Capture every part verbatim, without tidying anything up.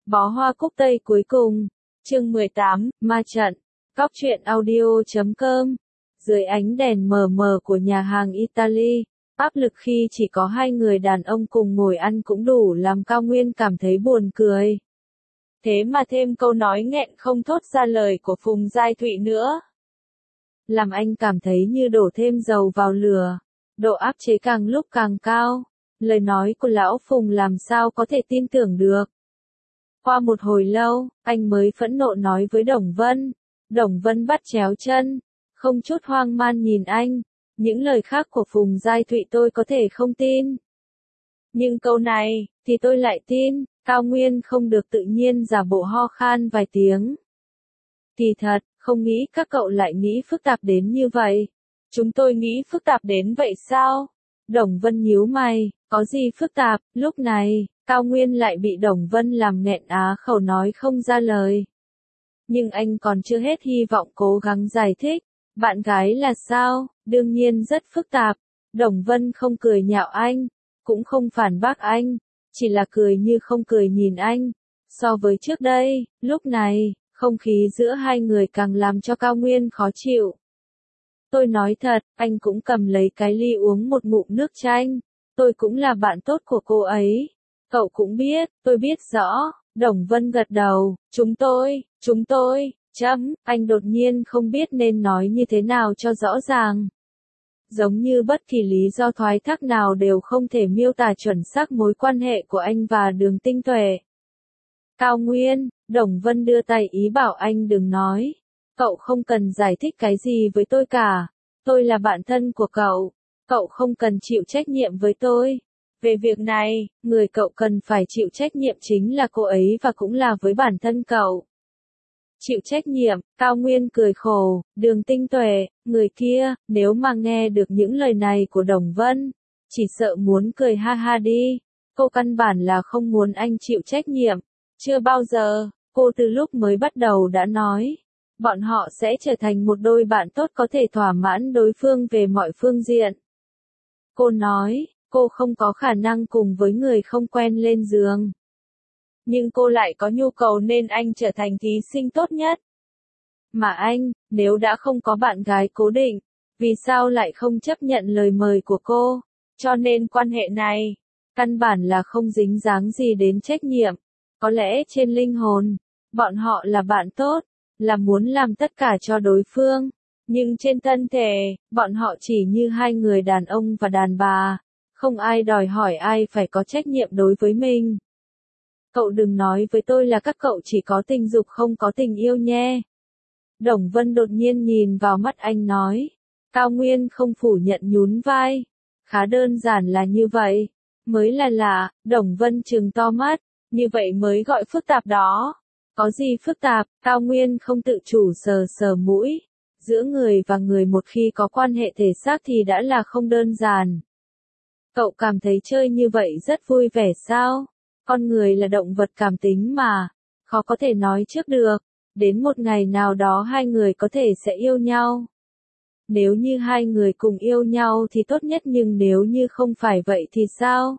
Bó hoa cúc tây cuối cùng. Chương mười tám, ma trận. Góc truyện audio chấm com. Dưới ánh đèn mờ mờ của nhà hàng Italy, áp lực khi chỉ có hai người đàn ông cùng ngồi ăn cũng đủ làm Cao Nguyên cảm thấy buồn cười. Thế mà thêm câu nói nghẹn không thốt ra lời của Phùng Giai Thụy nữa, làm anh cảm thấy như đổ thêm dầu vào lửa. Độ áp chế càng lúc càng cao. Lời nói của lão Phùng làm sao có thể tin tưởng được. Qua một hồi lâu, anh mới phẫn nộ nói với Đồng Vân. Đồng Vân bắt chéo chân, không chút hoang man nhìn anh. Những lời khác của Phùng Giai Thụy tôi có thể không tin, nhưng câu này, thì tôi lại tin. Cao Nguyên không được tự nhiên giả bộ ho khan vài tiếng. Kỳ thật, không nghĩ các cậu lại nghĩ phức tạp đến như vậy. Chúng tôi nghĩ phức tạp đến vậy sao? Đồng Vân nhíu mày, có gì phức tạp? Lúc này, Cao Nguyên lại bị Đồng Vân làm nghẹn á khẩu nói không ra lời. Nhưng anh còn chưa hết hy vọng cố gắng giải thích. Bạn gái là sao? Đương nhiên rất phức tạp. Đồng Vân không cười nhạo anh, cũng không phản bác anh, chỉ là cười như không cười nhìn anh. So với trước đây, lúc này, không khí giữa hai người càng làm cho Cao Nguyên khó chịu. Tôi nói thật, anh cũng cầm lấy cái ly uống một ngụm nước chanh. Tôi cũng là bạn tốt của cô ấy. Cậu cũng biết, tôi biết rõ. Đồng Vân gật đầu. Chúng tôi, chúng tôi, chấm, anh đột nhiên không biết nên nói như thế nào cho rõ ràng. Giống như bất kỳ lý do thoái thác nào đều không thể miêu tả chuẩn xác mối quan hệ của anh và Đường Tinh Tuệ. Cao Nguyên, Đồng Vân đưa tay ý bảo anh đừng nói. Cậu không cần giải thích cái gì với tôi cả. Tôi là bạn thân của cậu. Cậu không cần chịu trách nhiệm với tôi. Về việc này, người cậu cần phải chịu trách nhiệm chính là cô ấy và cũng là với bản thân cậu. Chịu trách nhiệm, Cao Nguyên cười khổ. Đường Tinh Tuệ, người kia, nếu mà nghe được những lời này của Đồng Vân, chỉ sợ muốn cười ha ha đi. Cô căn bản là không muốn anh chịu trách nhiệm. Chưa bao giờ, cô từ lúc mới bắt đầu đã nói, bọn họ sẽ trở thành một đôi bạn tốt có thể thỏa mãn đối phương về mọi phương diện. Cô nói, cô không có khả năng cùng với người không quen lên giường. Nhưng cô lại có nhu cầu nên anh trở thành thí sinh tốt nhất. Mà anh, nếu đã không có bạn gái cố định, vì sao lại không chấp nhận lời mời của cô? Cho nên quan hệ này, căn bản là không dính dáng gì đến trách nhiệm. Có lẽ trên linh hồn, bọn họ là bạn tốt, là muốn làm tất cả cho đối phương. Nhưng trên thân thể, bọn họ chỉ như hai người đàn ông và đàn bà. Không ai đòi hỏi ai phải có trách nhiệm đối với mình. Cậu đừng nói với tôi là các cậu chỉ có tình dục không có tình yêu nhé. Đồng Vân đột nhiên nhìn vào mắt anh nói. Cao Nguyên không phủ nhận nhún vai. Khá đơn giản là như vậy. Mới là lạ, Đồng Vân trừng to mắt. Như vậy mới gọi phức tạp đó. Có gì phức tạp? Cao Nguyên không tự chủ sờ sờ mũi. Giữa người và người một khi có quan hệ thể xác thì đã là không đơn giản. Cậu cảm thấy chơi như vậy rất vui vẻ sao? Con người là động vật cảm tính mà. Khó có thể nói trước được. Đến một ngày nào đó hai người có thể sẽ yêu nhau. Nếu như hai người cùng yêu nhau thì tốt nhất, nhưng nếu như không phải vậy thì sao?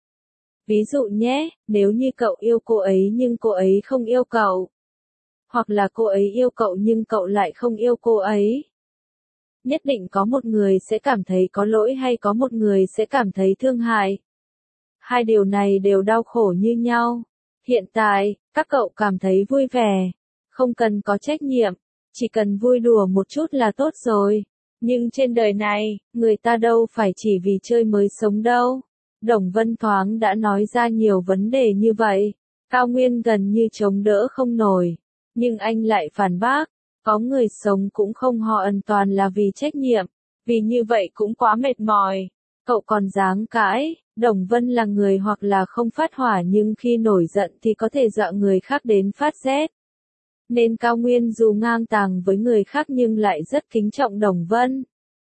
Ví dụ nhé, nếu như cậu yêu cô ấy nhưng cô ấy không yêu cậu. Hoặc là cô ấy yêu cậu nhưng cậu lại không yêu cô ấy. Nhất định có một người sẽ cảm thấy có lỗi hay có một người sẽ cảm thấy thương hại. Hai điều này đều đau khổ như nhau. Hiện tại, các cậu cảm thấy vui vẻ. Không cần có trách nhiệm. Chỉ cần vui đùa một chút là tốt rồi. Nhưng trên đời này, người ta đâu phải chỉ vì chơi mới sống đâu. Đồng Vân thoáng đã nói ra nhiều vấn đề như vậy. Cao Nguyên gần như chống đỡ không nổi. Nhưng anh lại phản bác. Có người sống cũng không hoàn toàn là vì trách nhiệm. Vì như vậy cũng quá mệt mỏi. Cậu còn dám cãi. Đồng Vân là người hoặc là không phát hỏa nhưng khi nổi giận thì có thể dọa người khác đến phát rét. Nên Cao Nguyên dù ngang tàng với người khác nhưng lại rất kính trọng Đồng Vân.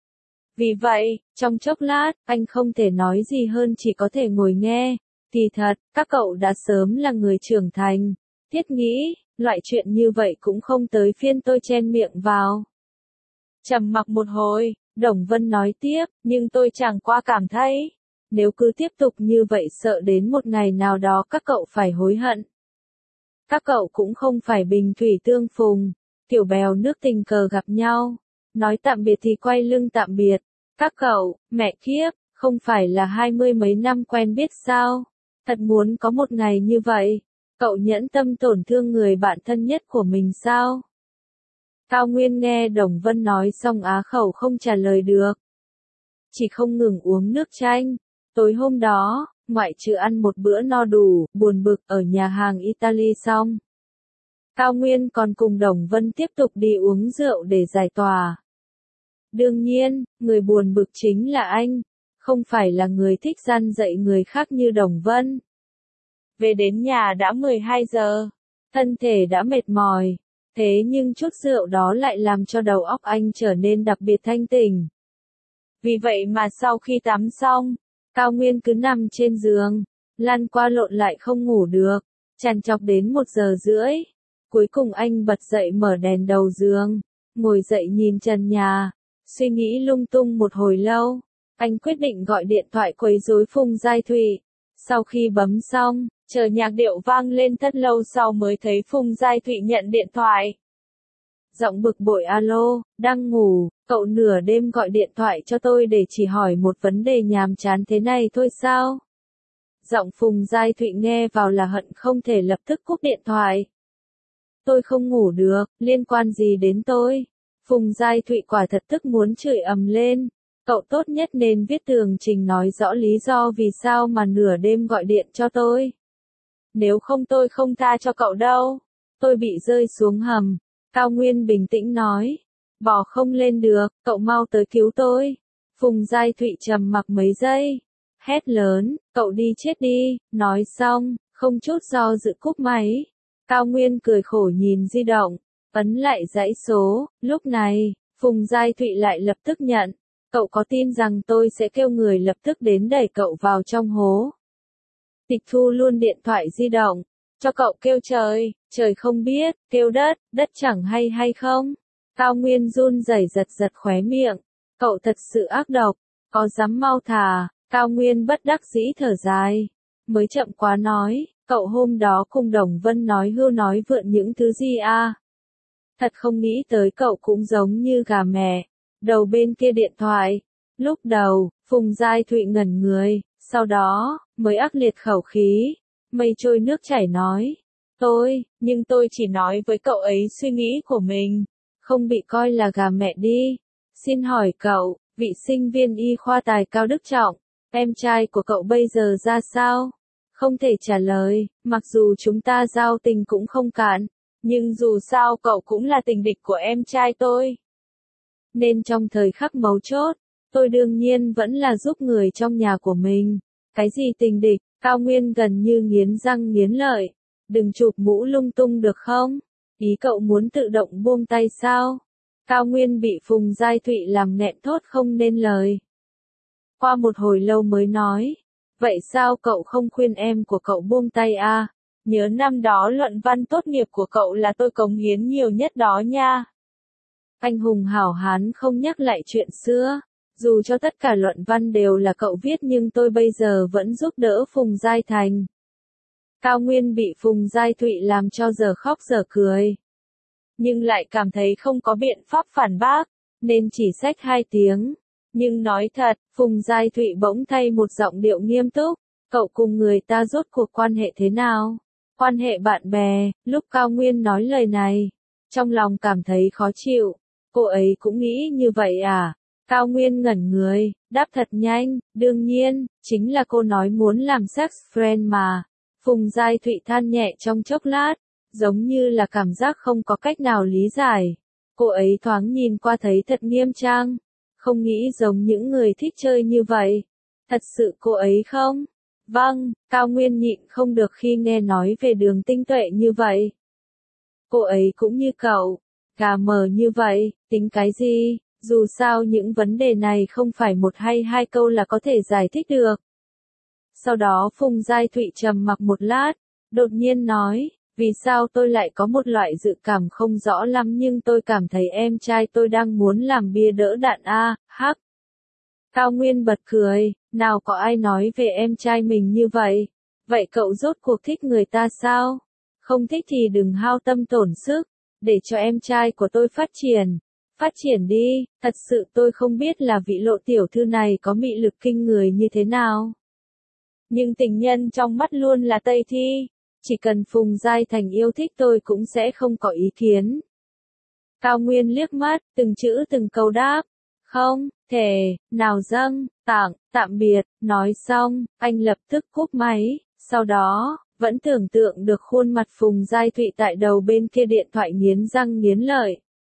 Vì vậy, trong chốc lát, anh không thể nói gì hơn chỉ có thể ngồi nghe. Thì thật, các cậu đã sớm là người trưởng thành. Thiết nghĩ, loại chuyện như vậy cũng không tới phiên tôi chen miệng vào. Trầm mặc một hồi, Đồng Vân nói tiếp, nhưng tôi chẳng qua cảm thấy, nếu cứ tiếp tục như vậy sợ đến một ngày nào đó các cậu phải hối hận. Các cậu cũng không phải bình thủy tương phùng, kiểu bèo nước tình cờ gặp nhau. Nói tạm biệt thì quay lưng tạm biệt. Các cậu, mẹ kiếp, không phải là hai mươi mấy năm quen biết sao? Thật muốn có một ngày như vậy. Cậu nhẫn tâm tổn thương người bạn thân nhất của mình sao? Cao Nguyên nghe Đồng Vân nói xong á khẩu không trả lời được. Chỉ không ngừng uống nước chanh. Tối hôm đó, ngoại trừ ăn một bữa no đủ, buồn bực ở nhà hàng Italy xong. Cao Nguyên còn cùng Đồng Vân tiếp tục đi uống rượu để giải tỏa. Đương nhiên, người buồn bực chính là anh, không phải là người thích gian dạy người khác như Đồng Vân. Về đến nhà đã mười hai giờ, thân thể đã mệt mỏi, thế nhưng chút rượu đó lại làm cho đầu óc anh trở nên đặc biệt thanh tỉnh. Vì vậy mà sau khi tắm xong, Cao Nguyên cứ nằm trên giường, lăn qua lộn lại không ngủ được, trằn trọc đến một giờ rưỡi. Cuối cùng anh bật dậy mở đèn đầu giường, ngồi dậy nhìn trần nhà, suy nghĩ lung tung một hồi lâu. Anh quyết định gọi điện thoại quấy rối Phùng Giai Thụy. Sau khi bấm xong, chờ nhạc điệu vang lên thật lâu sau mới thấy Phùng Giai Thụy nhận điện thoại. Giọng bực bội: alo, đang ngủ, cậu nửa đêm gọi điện thoại cho tôi để chỉ hỏi một vấn đề nhàm chán thế này thôi sao? Giọng Phùng Giai Thụy nghe vào là hận không thể lập tức cúp điện thoại. Tôi không ngủ được, liên quan gì đến tôi? Phùng Giai Thụy quả thật tức muốn chửi ầm lên. Cậu tốt nhất nên viết tường trình nói rõ lý do vì sao mà nửa đêm gọi điện cho tôi. Nếu không tôi không tha cho cậu đâu. Tôi bị rơi xuống hầm. Cao Nguyên bình tĩnh nói. Bò không lên được, cậu mau tới cứu tôi. Phùng Giai Thụy trầm mặc mấy giây. Hét lớn, cậu đi chết đi. Nói xong, không chút do dự cúp máy. Cao Nguyên cười khổ nhìn di động, ấn lại dãy số. Lúc này, Phùng Giai Thụy lại lập tức nhận. Cậu có tin rằng tôi sẽ kêu người lập tức đến đẩy cậu vào trong hố? Tịch thu luôn điện thoại di động, cho cậu kêu trời, trời không biết, kêu đất, đất chẳng hay hay không? Cao Nguyên run rẩy giật giật khóe miệng, cậu thật sự ác độc, có dám mau thả? Cao Nguyên bất đắc dĩ thở dài, mới chậm quá nói, cậu hôm đó cùng Đồng Vân nói hưu nói vượn những thứ gì à? Thật không nghĩ tới cậu cũng giống như gà mẹ. Đầu bên kia điện thoại. Lúc đầu, Phùng Giai Thụy ngẩn người, sau đó, mới ác liệt khẩu khí. Mây trôi nước chảy nói. Tôi, nhưng tôi chỉ nói với cậu ấy suy nghĩ của mình. Không bị coi là gà mẹ đi. Xin hỏi cậu, vị sinh viên y khoa tài cao đức trọng, em trai của cậu bây giờ ra sao? Không thể trả lời, mặc dù chúng ta giao tình cũng không cạn. Nhưng dù sao cậu cũng là tình địch của em trai tôi. Nên trong thời khắc mấu chốt, tôi đương nhiên vẫn là giúp người trong nhà của mình. Cái gì tình địch? Cao Nguyên gần như nghiến răng nghiến lợi. Đừng chụp mũ lung tung được không? Ý cậu muốn tự động buông tay sao? Cao Nguyên bị Phùng Giai Thụy làm nghẹn thốt không nên lời. Qua một hồi lâu mới nói. Vậy sao cậu không khuyên em của cậu buông tay à? Nhớ năm đó luận văn tốt nghiệp của cậu là tôi cống hiến nhiều nhất đó nha. Anh hùng hảo hán không nhắc lại chuyện xưa. Dù cho tất cả luận văn đều là cậu viết nhưng tôi bây giờ vẫn giúp đỡ Phùng Giai Thành. Cao Nguyên bị Phùng Giai Thụy làm cho giờ khóc giờ cười. Nhưng lại cảm thấy không có biện pháp phản bác, nên chỉ xách hai tiếng. Nhưng nói thật, Phùng Giai Thụy bỗng thay một giọng điệu nghiêm túc. Cậu cùng người ta rốt cuộc quan hệ thế nào? Quan hệ bạn bè. Lúc Cao Nguyên nói lời này, trong lòng cảm thấy khó chịu. Cô ấy cũng nghĩ như vậy à? Cao Nguyên ngẩn người, đáp thật nhanh, đương nhiên, chính là cô nói muốn làm sex friend mà. Phùng Giai Thụy than nhẹ trong chốc lát, giống như là cảm giác không có cách nào lý giải. Cô ấy thoáng nhìn qua thấy thật nghiêm trang, không nghĩ giống những người thích chơi như vậy. Thật sự cô ấy không? Vâng, Cao Nguyên nhịn không được khi nghe nói về Đường Tinh Tuệ như vậy. Cô ấy cũng như cậu, gà mờ như vậy, tính cái gì? Dù sao những vấn đề này không phải một hay hai câu là có thể giải thích được. Sau đó Phùng Giai Thụy trầm mặc một lát, đột nhiên nói, vì sao tôi lại có một loại dự cảm không rõ lắm nhưng tôi cảm thấy em trai tôi đang muốn làm bia đỡ đạn a, hắc. Cao Nguyên bật cười, nào có ai nói về em trai mình như vậy? Vậy cậu rốt cuộc thích người ta sao? Không thích thì đừng hao tâm tổn sức, để cho em trai của tôi phát triển. Phát triển đi, thật sự tôi không biết là vị Lộ tiểu thư này có mị lực kinh người như thế nào. Nhưng tình nhân trong mắt luôn là Tây Thi, chỉ cần Phùng Giai Thành yêu thích tôi cũng sẽ không có ý kiến. Cao Nguyên liếc mắt, từng chữ từng câu đáp. Không, thể, nào dâng, tặng, tạm biệt, nói xong, anh lập tức cúp máy, sau đó, vẫn tưởng tượng được khuôn mặt Phùng Giai Thụy tại đầu bên kia điện thoại nghiến răng nghiến lợi.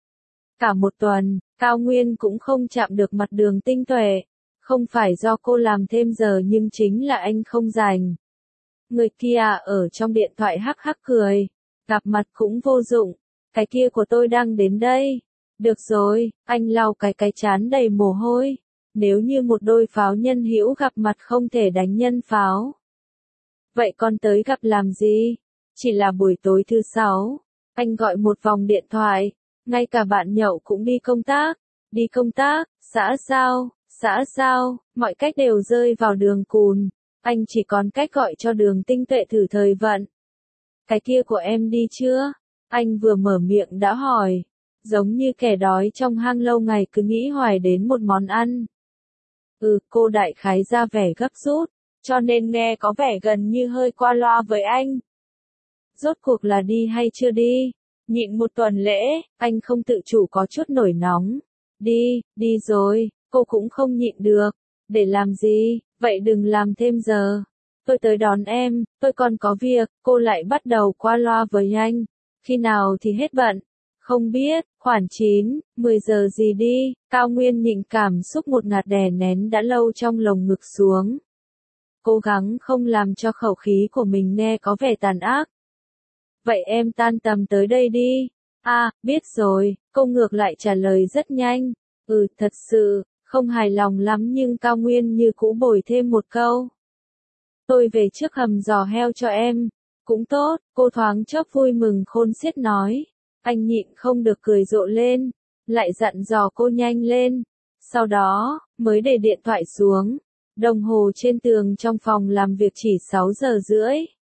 Cả một tuần, Cao Nguyên cũng không chạm được mặt Đường Tinh Tuệ. Không phải do cô làm thêm giờ nhưng chính là anh không rảnh. Người kia ở trong điện thoại hắc hắc cười. Gặp mặt cũng vô dụng. Cái kia của tôi đang đến đây. Được rồi, anh lau cái cái chán đầy mồ hôi. Nếu như một đôi pháo nhân hữu gặp mặt không thể đánh nhân pháo. Vậy còn tới gặp làm gì? Chỉ là buổi tối thứ sáu. Anh gọi một vòng điện thoại. Ngay cả bạn nhậu cũng đi công tác. Đi công tác, xã sao, xã sao, mọi cách đều rơi vào đường cùn. Anh chỉ còn cách gọi cho Đường Tinh Tuệ thử thời vận. Cái kia của em đi chưa? Anh vừa mở miệng đã hỏi. Giống như kẻ đói trong hang lâu ngày cứ nghĩ hoài đến một món ăn. Ừ, cô đại khái ra vẻ gấp rút, cho nên nghe có vẻ gần như hơi qua loa với anh. Rốt cuộc là đi hay chưa đi? Nhịn một tuần lễ, anh không tự chủ có chút nổi nóng. Đi, đi rồi, cô cũng không nhịn được. Để làm gì, vậy đừng làm thêm giờ. Tôi tới đón em, tôi còn có việc, cô lại bắt đầu qua loa với anh. Khi nào thì hết bận? Không biết, khoảng chín, mười giờ gì đi, Cao Nguyên nhịn cảm xúc một ngạt đè nén đã lâu trong lồng ngực xuống. Cố gắng không làm cho khẩu khí của mình nghe có vẻ tàn ác. Vậy em tan tầm tới đây đi. À, biết rồi, cô ngược lại trả lời rất nhanh. Ừ, thật sự, không hài lòng lắm nhưng Cao Nguyên như cũ bồi thêm một câu. Tôi về trước hầm giò heo cho em. Cũng tốt, cô thoáng chốc vui mừng khôn xiết nói. Anh nhịn không được cười rộ lên, lại dặn dò cô nhanh lên. Sau đó, mới để điện thoại xuống. Đồng hồ trên tường trong phòng làm việc chỉ sáu giờ rưỡi.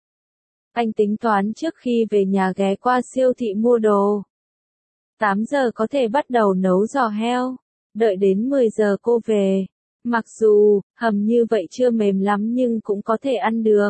Anh tính toán trước khi về nhà ghé qua siêu thị mua đồ. tám giờ có thể bắt đầu nấu giò heo. Đợi đến mười giờ cô về. Mặc dù, hầm như vậy chưa mềm lắm nhưng cũng có thể ăn được.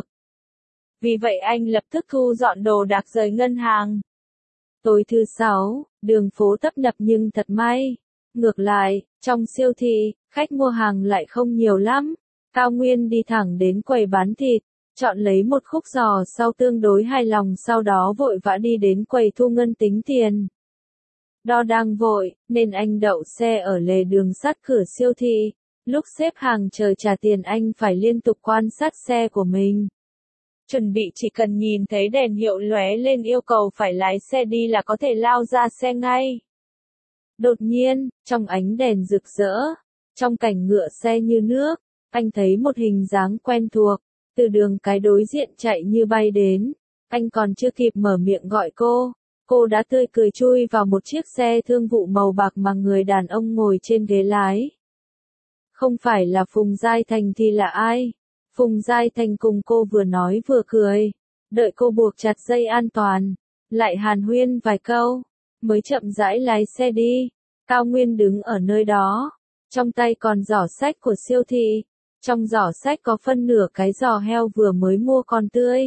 Vì vậy anh lập tức thu dọn đồ đạc rời ngân hàng. Tối thứ sáu, đường phố tấp nập nhưng thật may. Ngược lại, trong siêu thị, khách mua hàng lại không nhiều lắm. Cao Nguyên đi thẳng đến quầy bán thịt, chọn lấy một khúc giò sau tương đối hài lòng sau đó vội vã đi đến quầy thu ngân tính tiền. Do đang vội, nên anh đậu xe ở lề đường sát cửa siêu thị. Lúc xếp hàng chờ trả tiền anh phải liên tục quan sát xe của mình. Chuẩn bị chỉ cần nhìn thấy đèn hiệu lóe lên yêu cầu phải lái xe đi là có thể lao ra xe ngay. Đột nhiên, trong ánh đèn rực rỡ, trong cảnh ngựa xe như nước, anh thấy một hình dáng quen thuộc, từ đường cái đối diện chạy như bay đến. Anh còn chưa kịp mở miệng gọi cô, cô đã tươi cười chui vào một chiếc xe thương vụ màu bạc mà người đàn ông ngồi trên ghế lái. Không phải là Phùng Giai Thành thì là ai? Phùng Giai Thành cùng cô vừa nói vừa cười, đợi cô buộc chặt dây an toàn, lại hàn huyên vài câu, mới chậm rãi lái xe đi. Cao Nguyên đứng ở nơi đó, trong tay còn giỏ sách của siêu thị, trong giỏ sách có phân nửa cái giò heo vừa mới mua còn tươi.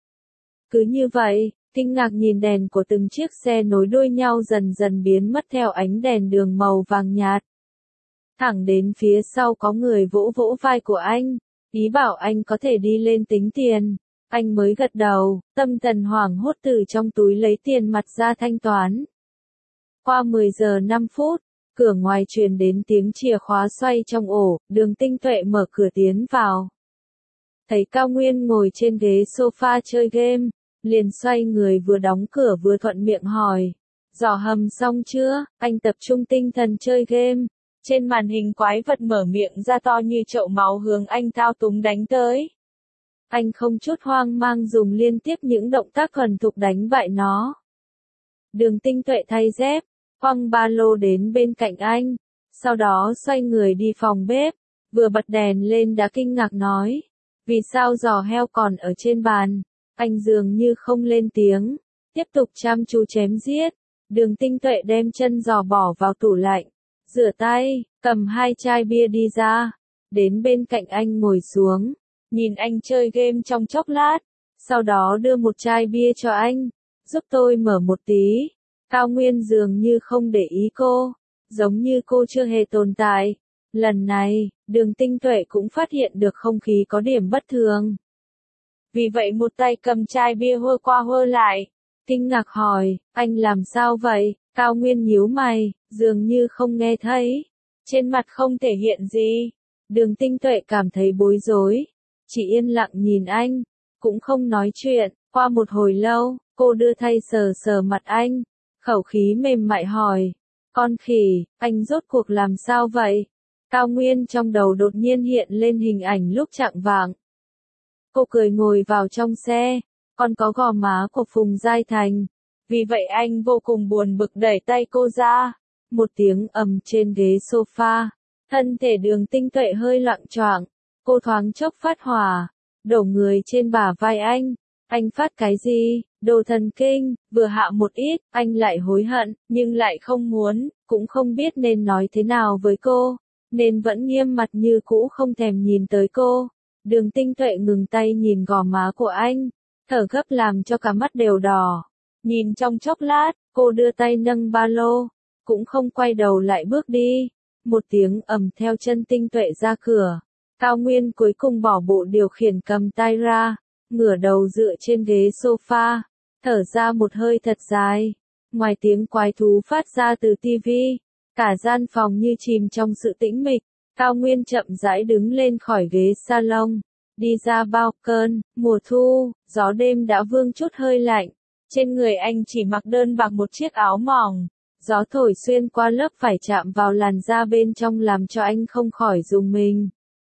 Cứ như vậy, kinh ngạc nhìn đèn của từng chiếc xe nối đuôi nhau dần dần biến mất theo ánh đèn đường màu vàng nhạt. Thẳng đến phía sau có người vỗ vỗ vai của anh, ý bảo anh có thể đi lên tính tiền. Anh mới gật đầu, tâm thần hoảng hốt từ trong túi lấy tiền mặt ra thanh toán. Qua mười giờ năm phút, cửa ngoài truyền đến tiếng chìa khóa xoay trong ổ, Đường Tinh Tuệ mở cửa tiến vào. Thấy Cao Nguyên ngồi trên ghế sofa chơi game, liền xoay người vừa đóng cửa vừa thuận miệng hỏi. Giò hầm xong chưa? Anh tập trung tinh thần chơi game. Trên màn hình quái vật mở miệng ra to như chậu máu hướng anh thao túng đánh tới. Anh không chút hoang mang dùng liên tiếp những động tác thuần thục đánh bại nó. Đường Tinh Tuệ thay dép, quăng ba lô đến bên cạnh anh, sau đó xoay người đi phòng bếp, vừa bật đèn lên đã kinh ngạc nói. Vì sao giò heo còn ở trên bàn? Anh dường như không lên tiếng, tiếp tục chăm chú chém giết. Đường Tinh Tuệ đem chân giò bỏ vào tủ lạnh, rửa tay, cầm hai chai bia đi ra, đến bên cạnh anh ngồi xuống, nhìn anh chơi game trong chốc lát, sau đó đưa một chai bia cho anh, giúp tôi mở một tí. Cao Nguyên dường như không để ý cô, giống như cô chưa hề tồn tại. Lần này, Đường Tinh Tuệ cũng phát hiện được không khí có điểm bất thường. Vì vậy một tay cầm chai bia hơ qua hơ lại, kinh ngạc hỏi, anh làm sao vậy? Cao Nguyên nhíu mày, dường như không nghe thấy, trên mặt không thể hiện gì. Đường Tinh Tuệ cảm thấy bối rối, chỉ yên lặng nhìn anh, cũng không nói chuyện. Qua một hồi lâu, cô đưa tay sờ sờ mặt anh, khẩu khí mềm mại hỏi, con khỉ, anh rốt cuộc làm sao vậy? Cao Nguyên trong đầu đột nhiên hiện lên hình ảnh lúc chạng vạng. Cô cười ngồi vào trong xe, còn có gò má của Phùng Giai Thành. Vì vậy anh vô cùng buồn bực đẩy tay cô ra. Một tiếng ầm trên ghế sofa. Thân thể Đường Tinh Tuệ hơi loạng choạng. Cô thoáng chốc phát hỏa. Đổ người trên bả vai anh. Anh phát cái gì? Đồ thần kinh. Vừa hạ một ít, anh lại hối hận, nhưng lại không muốn, cũng không biết nên nói thế nào với cô. Nên vẫn nghiêm mặt như cũ không thèm nhìn tới cô. Đường Tinh Tuệ ngừng tay nhìn gò má của anh, thở gấp làm cho cả mắt đều đỏ. Nhìn trong chốc lát, cô đưa tay nâng ba lô, cũng không quay đầu lại bước đi. Một tiếng ầm theo chân Tinh Tuệ ra cửa. Cao Nguyên cuối cùng bỏ bộ điều khiển cầm tay ra, ngửa đầu dựa trên ghế sofa, thở ra một hơi thật dài. Ngoài tiếng quái thú phát ra từ tivi, cả gian phòng như chìm trong sự tĩnh mịch. Cao Nguyên chậm rãi đứng lên khỏi ghế salon, đi ra bao cơn, mùa thu, gió đêm đã vương chút hơi lạnh. Trên người anh chỉ mặc đơn bạc một chiếc áo mỏng, gió thổi xuyên qua lớp vải chạm vào làn da bên trong làm cho anh không khỏi rùng mình.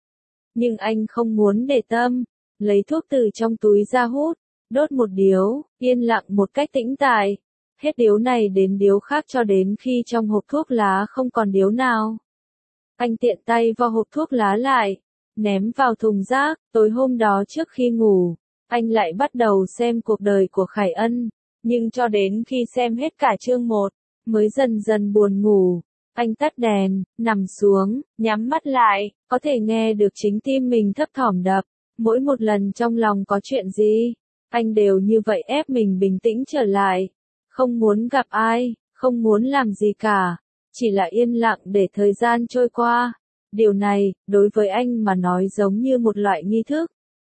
Nhưng anh không muốn để tâm, lấy thuốc từ trong túi ra hút, đốt một điếu, yên lặng một cách tĩnh tại. Hết điếu này đến điếu khác cho đến khi trong hộp thuốc lá không còn điếu nào. Anh tiện tay vo hộp thuốc lá lại, ném vào thùng rác. Tối hôm đó trước khi ngủ, anh lại bắt đầu xem cuộc đời của Khải Ân, nhưng cho đến khi xem hết cả chương một, mới dần dần buồn ngủ. Anh tắt đèn, nằm xuống, nhắm mắt lại, có thể nghe được chính tim mình thấp thỏm đập. Mỗi một lần trong lòng có chuyện gì, anh đều như vậy ép mình bình tĩnh trở lại. Không muốn gặp ai, không muốn làm gì cả. Chỉ là yên lặng để thời gian trôi qua. Điều này, đối với anh mà nói giống như một loại nghi thức.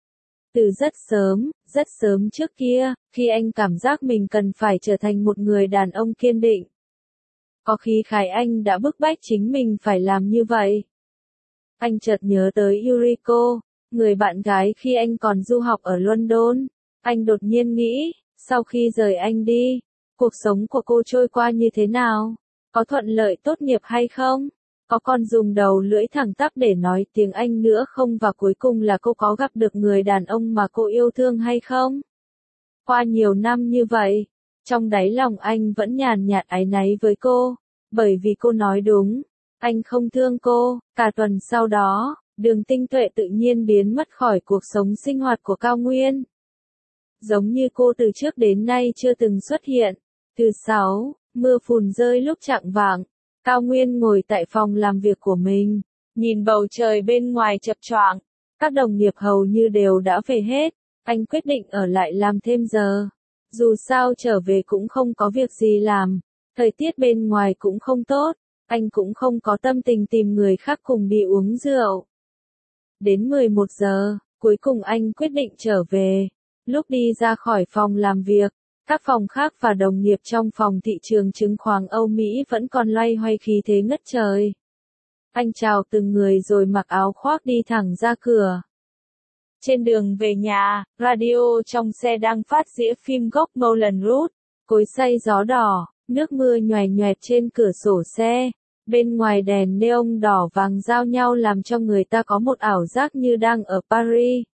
Từ rất sớm, rất sớm trước kia, khi anh cảm giác mình cần phải trở thành một người đàn ông kiên định. Có khi Khải Anh đã bức bách chính mình phải làm như vậy. Anh chợt nhớ tới Yuriko, người bạn gái khi anh còn du học ở London. Anh đột nhiên nghĩ, sau khi rời anh đi, cuộc sống của cô trôi qua như thế nào? Có thuận lợi tốt nghiệp hay không? Có còn dùng đầu lưỡi thẳng tắp để nói tiếng Anh nữa không? Và cuối cùng là cô có gặp được người đàn ông mà cô yêu thương hay không? Qua nhiều năm như vậy, trong đáy lòng anh vẫn nhàn nhạt áy náy với cô, bởi vì cô nói đúng, anh không thương cô. Cả tuần sau đó, Đường Tinh Tuệ tự nhiên biến mất khỏi cuộc sống sinh hoạt của Cao Nguyên. Giống như cô từ trước đến nay chưa từng xuất hiện. Thứ sáu, mưa phùn rơi lúc chạng vạng. Cao Nguyên ngồi tại phòng làm việc của mình, nhìn bầu trời bên ngoài chập choạng. Các đồng nghiệp hầu như đều đã về hết. Anh quyết định ở lại làm thêm giờ. Dù sao trở về cũng không có việc gì làm. Thời tiết bên ngoài cũng không tốt. Anh cũng không có tâm tình tìm người khác cùng đi uống rượu. Đến mười một giờ, cuối cùng anh quyết định trở về. Lúc đi ra khỏi phòng làm việc, các phòng khác và đồng nghiệp trong phòng thị trường chứng khoán Âu Mỹ vẫn còn loay hoay khí thế ngất trời. Anh chào từng người rồi mặc áo khoác đi thẳng ra cửa. Trên đường về nhà, radio trong xe đang phát dĩa phim gốc Moulin Rouge, cối xay gió đỏ, nước mưa nhoài nhoẹt trên cửa sổ xe. Bên ngoài đèn neon đỏ vàng giao nhau làm cho người ta có một ảo giác như đang ở Paris.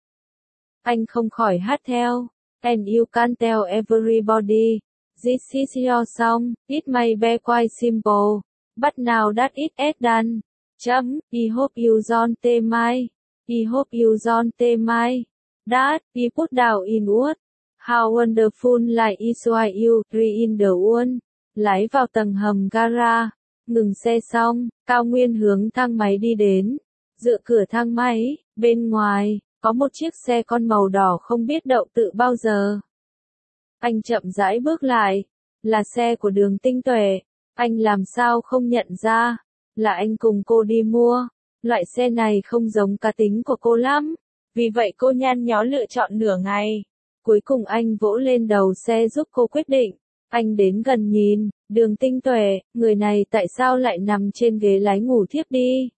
Anh không khỏi hát theo. And you can tell everybody, this is your song, it may be quite simple, but now that it is done. Chấm, I hope you don't take my, I hope you don't take my, that, I put down in words. How wonderful life is while you three in the world. Lái vào tầng hầm gara. Ngừng xe xong, Cao Nguyên hướng thang máy đi đến. Dựa cửa thang máy, bên ngoài, có một chiếc xe con màu đỏ không biết đậu tự bao giờ. Anh chậm rãi bước lại. Là xe của Đường Tinh Tuệ. Anh làm sao không nhận ra. Là anh cùng cô đi mua. Loại xe này không giống cá tính của cô lắm. Vì vậy cô nhăn nhó lựa chọn nửa ngày. Cuối cùng anh vỗ lên đầu xe giúp cô quyết định. Anh đến gần nhìn, Đường Tinh Tuệ, người này tại sao lại nằm trên ghế lái ngủ thiếp đi.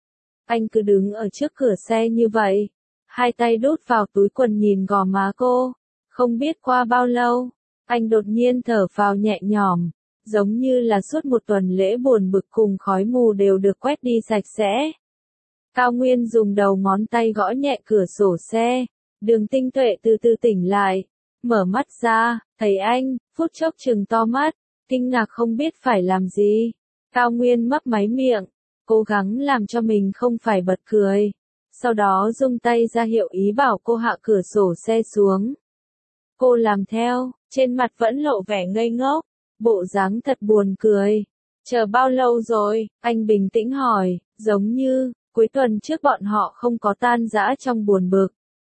Anh cứ đứng ở trước cửa xe như vậy. Hai tay đút vào túi quần nhìn gò má cô. Không biết qua bao lâu, anh đột nhiên thở phào nhẹ nhõm. Giống như là suốt một tuần lễ buồn bực cùng khói mù đều được quét đi sạch sẽ. Cao Nguyên dùng đầu ngón tay gõ nhẹ cửa sổ xe. Đường Tinh Tuệ từ từ tỉnh lại. Mở mắt ra, thấy anh, phút chốc trừng to mắt. Kinh ngạc không biết phải làm gì. Cao Nguyên mấp máy miệng. Cố gắng làm cho mình không phải bật cười. Sau đó dung tay ra hiệu ý bảo cô hạ cửa sổ xe xuống. Cô làm theo, trên mặt vẫn lộ vẻ ngây ngốc. Bộ dáng thật buồn cười. Chờ bao lâu rồi? Anh bình tĩnh hỏi, giống như, cuối tuần trước bọn họ không có tan rã trong buồn bực.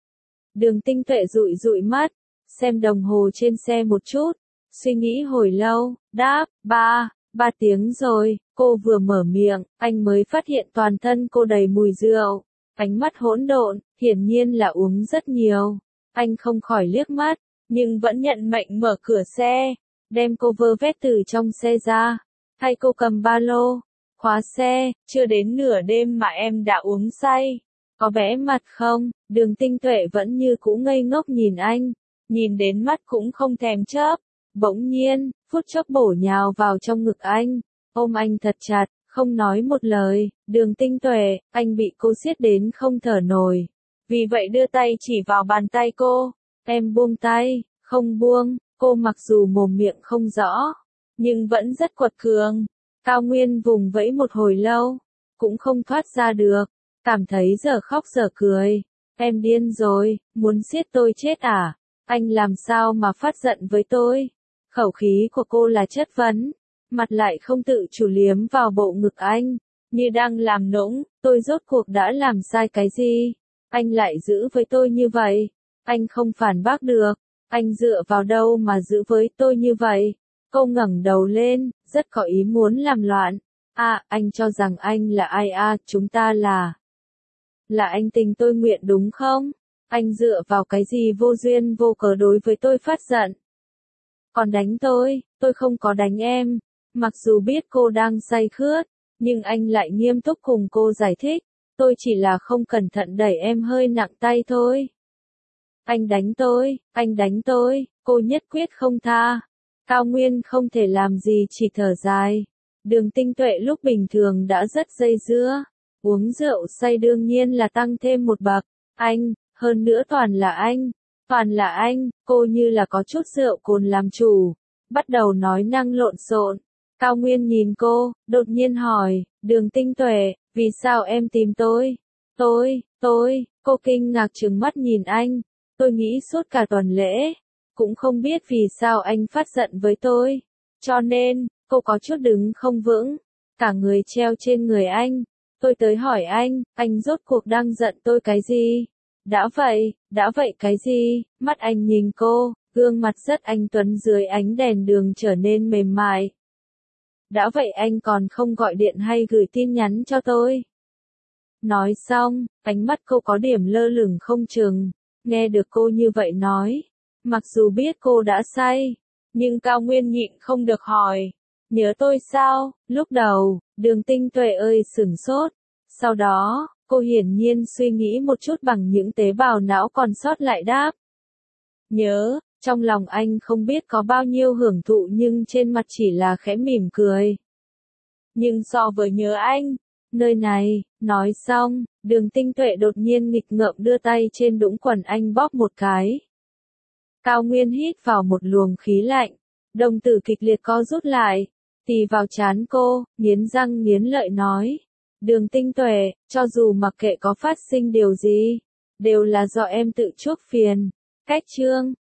Đường Tinh Tuệ dụi dụi mắt, xem đồng hồ trên xe một chút, suy nghĩ hồi lâu, đáp, ba, ba tiếng rồi, cô vừa mở miệng, anh mới phát hiện toàn thân cô đầy mùi rượu, ánh mắt hỗn độn, hiển nhiên là uống rất nhiều. Anh không khỏi liếc mắt, nhưng vẫn nhận mệnh mở cửa xe, đem cô vơ vét từ trong xe ra, hay cô cầm ba lô, khóa xe, chưa đến nửa đêm mà em đã uống say. Có bẽ mặt không? Đường Tinh Tuệ vẫn như cũ ngây ngốc nhìn anh, nhìn đến mắt cũng không thèm chớp. Bỗng nhiên, phút chốc bổ nhào vào trong ngực anh, ôm anh thật chặt, không nói một lời. Đường Tinh Tuệ, anh bị cô siết đến không thở nổi. Vì vậy đưa tay chỉ vào bàn tay cô. Em buông tay, không buông. Cô mặc dù mồm miệng không rõ, nhưng vẫn rất quật cường. Cao Nguyên vùng vẫy một hồi lâu, cũng không thoát ra được. Cảm thấy giờ khóc giờ cười. Em điên rồi, muốn giết tôi chết à? Anh làm sao mà phát giận với tôi? Khẩu khí của cô là chất vấn, mặt lại không tự chủ liếm vào bộ ngực anh, như đang làm nũng. Tôi rốt cuộc đã làm sai cái gì? Anh lại giữ với tôi như vậy. Anh không phản bác được. Anh dựa vào đâu mà giữ với tôi như vậy? Cô ngẩng đầu lên, rất có ý muốn làm loạn. À, anh cho rằng anh là ai à, chúng ta là... Là anh tình tôi nguyện đúng không? Anh dựa vào cái gì vô duyên vô cớ đối với tôi phát giận? Còn đánh tôi, tôi không có đánh em. Mặc dù biết cô đang say khướt, nhưng anh lại nghiêm túc cùng cô giải thích. Tôi chỉ là không cẩn thận đẩy em hơi nặng tay thôi. Anh đánh tôi, anh đánh tôi, cô nhất quyết không tha. Cao Nguyên không thể làm gì chỉ thở dài. Đường Tinh Tuệ lúc bình thường đã rất dây dưa. Uống rượu say đương nhiên là tăng thêm một bậc. Anh, hơn nữa toàn là anh. Toàn là anh, cô như là có chút rượu cồn làm chủ. Bắt đầu nói năng lộn xộn. Cao Nguyên nhìn cô, đột nhiên hỏi, Đường Tinh Tuệ, vì sao em tìm tôi? Tôi, tôi, cô kinh ngạc trừng mắt nhìn anh. Tôi nghĩ suốt cả tuần lễ, cũng không biết vì sao anh phát giận với tôi. Cho nên, cô có chút đứng không vững, cả người treo trên người anh. Tôi tới hỏi anh, anh rốt cuộc đang giận tôi cái gì? Đã vậy, đã vậy cái gì? Mắt anh nhìn cô, gương mặt rất anh tuấn dưới ánh đèn đường trở nên mềm mại. Đã vậy anh còn không gọi điện hay gửi tin nhắn cho tôi. Nói xong, ánh mắt cô có điểm lơ lửng không chừng. Nghe được cô như vậy nói, mặc dù biết cô đã say, nhưng Cao Nguyên nhịn không được hỏi, nhớ tôi sao? Lúc đầu, Đường Tinh Tuệ ơi sửng sốt, sau đó, cô hiển nhiên suy nghĩ một chút bằng những tế bào não còn sót lại đáp. Nhớ, trong lòng anh không biết có bao nhiêu hưởng thụ nhưng trên mặt chỉ là khẽ mỉm cười. Nhưng so với nhớ anh, nơi này, nói xong, Đường Tinh Tuệ đột nhiên nghịch ngợm đưa tay trên đũng quần anh bóp một cái. Cao Nguyên hít vào một luồng khí lạnh, đồng tử kịch liệt co rút lại, tì vào trán cô, nghiến răng nghiến lợi nói. Đường Tinh Tuệ, cho dù mặc kệ có phát sinh điều gì, đều là do em tự chuốc phiền. Cách chương